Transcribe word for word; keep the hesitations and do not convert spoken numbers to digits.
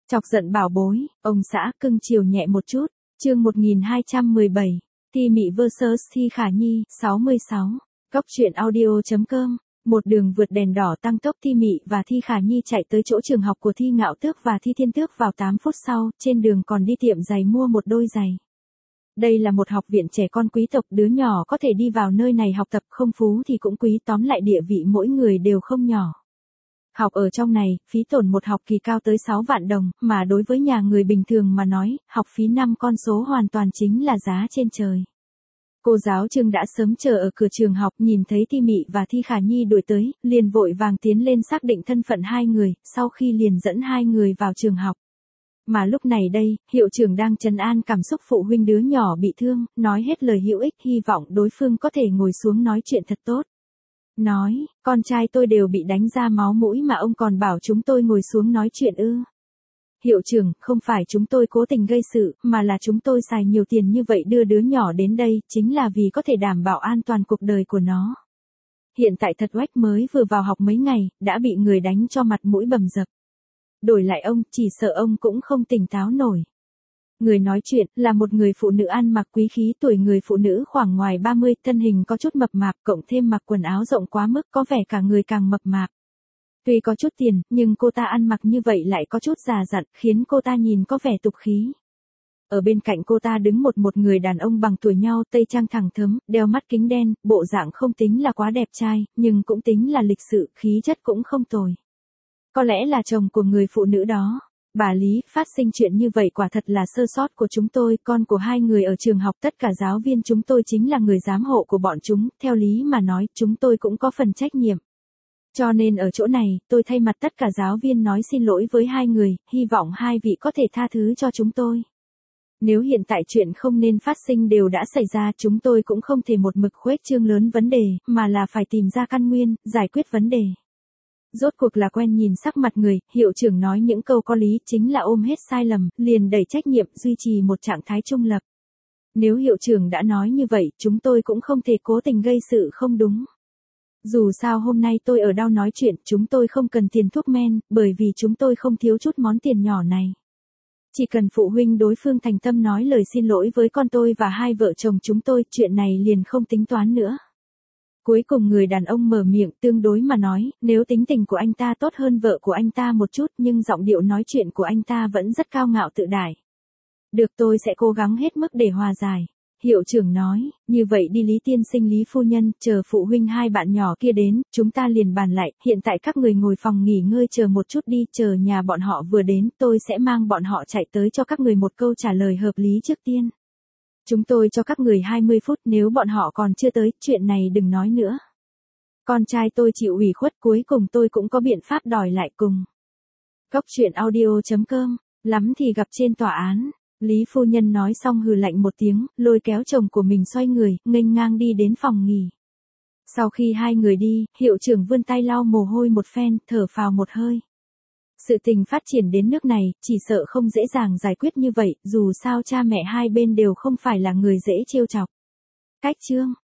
Chọc giận bảo bối, ông xã cưng chiều nhẹ một chút, chương một nghìn hai trăm mười bảy, Ti Mị versus Thi Khả Nhi, sáu mươi sáu, Cóc truyện audio chấm com. Một đường vượt đèn đỏ tăng tốc Ti Mị và Thi Khả Nhi chạy tới chỗ trường học của Thi Ngạo Tước và Thi Thiên Tước vào tám phút sau, trên đường còn đi tiệm giày mua một đôi giày. Đây là một học viện trẻ con quý tộc, đứa nhỏ có thể đi vào nơi này học tập, không phú thì cũng quý, tóm lại địa vị mỗi người đều không nhỏ. Học ở trong này, phí tổn một học kỳ cao tới sáu vạn đồng, mà đối với nhà người bình thường mà nói, học phí năm con số hoàn toàn chính là giá trên trời. Cô giáo Trương đã sớm chờ ở cửa trường học, nhìn thấy Ti Mị và Thi Khả Nhi đuổi tới, liền vội vàng tiến lên xác định thân phận hai người, sau khi liền dẫn hai người vào trường học. Mà lúc này đây, hiệu trưởng đang trấn an cảm xúc phụ huynh đứa nhỏ bị thương, nói hết lời hữu ích, hy vọng đối phương có thể ngồi xuống nói chuyện thật tốt. Nói, con trai tôi đều bị đánh ra máu mũi mà ông còn bảo chúng tôi ngồi xuống nói chuyện ư? Hiệu trưởng, không phải chúng tôi cố tình gây sự, mà là chúng tôi xài nhiều tiền như vậy đưa đứa nhỏ đến đây, chính là vì có thể đảm bảo an toàn cuộc đời của nó. Hiện tại thật oách, mới vừa vào học mấy ngày, đã bị người đánh cho mặt mũi bầm dập. Đổi lại ông, chỉ sợ ông cũng không tỉnh táo nổi. Người nói chuyện là một người phụ nữ ăn mặc quý khí, tuổi người phụ nữ khoảng ngoài ba mươi, thân hình có chút mập mạp, cộng thêm mặc quần áo rộng quá mức, có vẻ cả người càng mập mạp. Tuy có chút tiền, nhưng cô ta ăn mặc như vậy lại có chút già dặn, khiến cô ta nhìn có vẻ tục khí. Ở bên cạnh cô ta đứng một một người đàn ông bằng tuổi nhau, tây trang thẳng thớm, đeo mắt kính đen, bộ dạng không tính là quá đẹp trai, nhưng cũng tính là lịch sự, khí chất cũng không tồi. Có lẽ là chồng của người phụ nữ đó. Bà Lý, phát sinh chuyện như vậy quả thật là sơ sót của chúng tôi, con của hai người ở trường học, tất cả giáo viên chúng tôi chính là người giám hộ của bọn chúng, theo lý mà nói, chúng tôi cũng có phần trách nhiệm. Cho nên ở chỗ này, tôi thay mặt tất cả giáo viên nói xin lỗi với hai người, hy vọng hai vị có thể tha thứ cho chúng tôi. Nếu hiện tại chuyện không nên phát sinh đều đã xảy ra, chúng tôi cũng không thể một mực khuếch trương lớn vấn đề, mà là phải tìm ra căn nguyên, giải quyết vấn đề. Rốt cuộc là quen nhìn sắc mặt người, hiệu trưởng nói những câu có lý, chính là ôm hết sai lầm, liền đẩy trách nhiệm, duy trì một trạng thái trung lập. Nếu hiệu trưởng đã nói như vậy, chúng tôi cũng không thể cố tình gây sự không đúng. Dù sao hôm nay tôi ở đâu nói chuyện, chúng tôi không cần tiền thuốc men, bởi vì chúng tôi không thiếu chút món tiền nhỏ này. Chỉ cần phụ huynh đối phương thành tâm nói lời xin lỗi với con tôi và hai vợ chồng chúng tôi, chuyện này liền không tính toán nữa. Cuối cùng người đàn ông mở miệng, tương đối mà nói, nếu tính tình của anh ta tốt hơn vợ của anh ta một chút, nhưng giọng điệu nói chuyện của anh ta vẫn rất cao ngạo tự đại. Được, tôi sẽ cố gắng hết mức để hòa giải. Hiệu trưởng nói, như vậy đi Lý tiên sinh, Lý phu nhân, chờ phụ huynh hai bạn nhỏ kia đến, chúng ta liền bàn lại, hiện tại các người ngồi phòng nghỉ ngơi chờ một chút đi, chờ nhà bọn họ vừa đến, tôi sẽ mang bọn họ chạy tới cho các người một câu trả lời hợp lý trước tiên. Chúng tôi cho các người hai mươi phút, nếu bọn họ còn chưa tới, chuyện này đừng nói nữa. Con trai tôi chịu ủy khuất, cuối cùng tôi cũng có biện pháp đòi lại cùng. Cóc truyện audio chấm com, lắm thì gặp trên tòa án. Lý phu nhân nói xong hừ lạnh một tiếng, lôi kéo chồng của mình xoay người, nghênh ngang đi đến phòng nghỉ. Sau khi hai người đi, hiệu trưởng vươn tay lau mồ hôi một phen, thở phào một hơi. Sự tình phát triển đến nước này, chỉ sợ không dễ dàng giải quyết như vậy, dù sao cha mẹ hai bên đều không phải là người dễ trêu chọc. Cách chương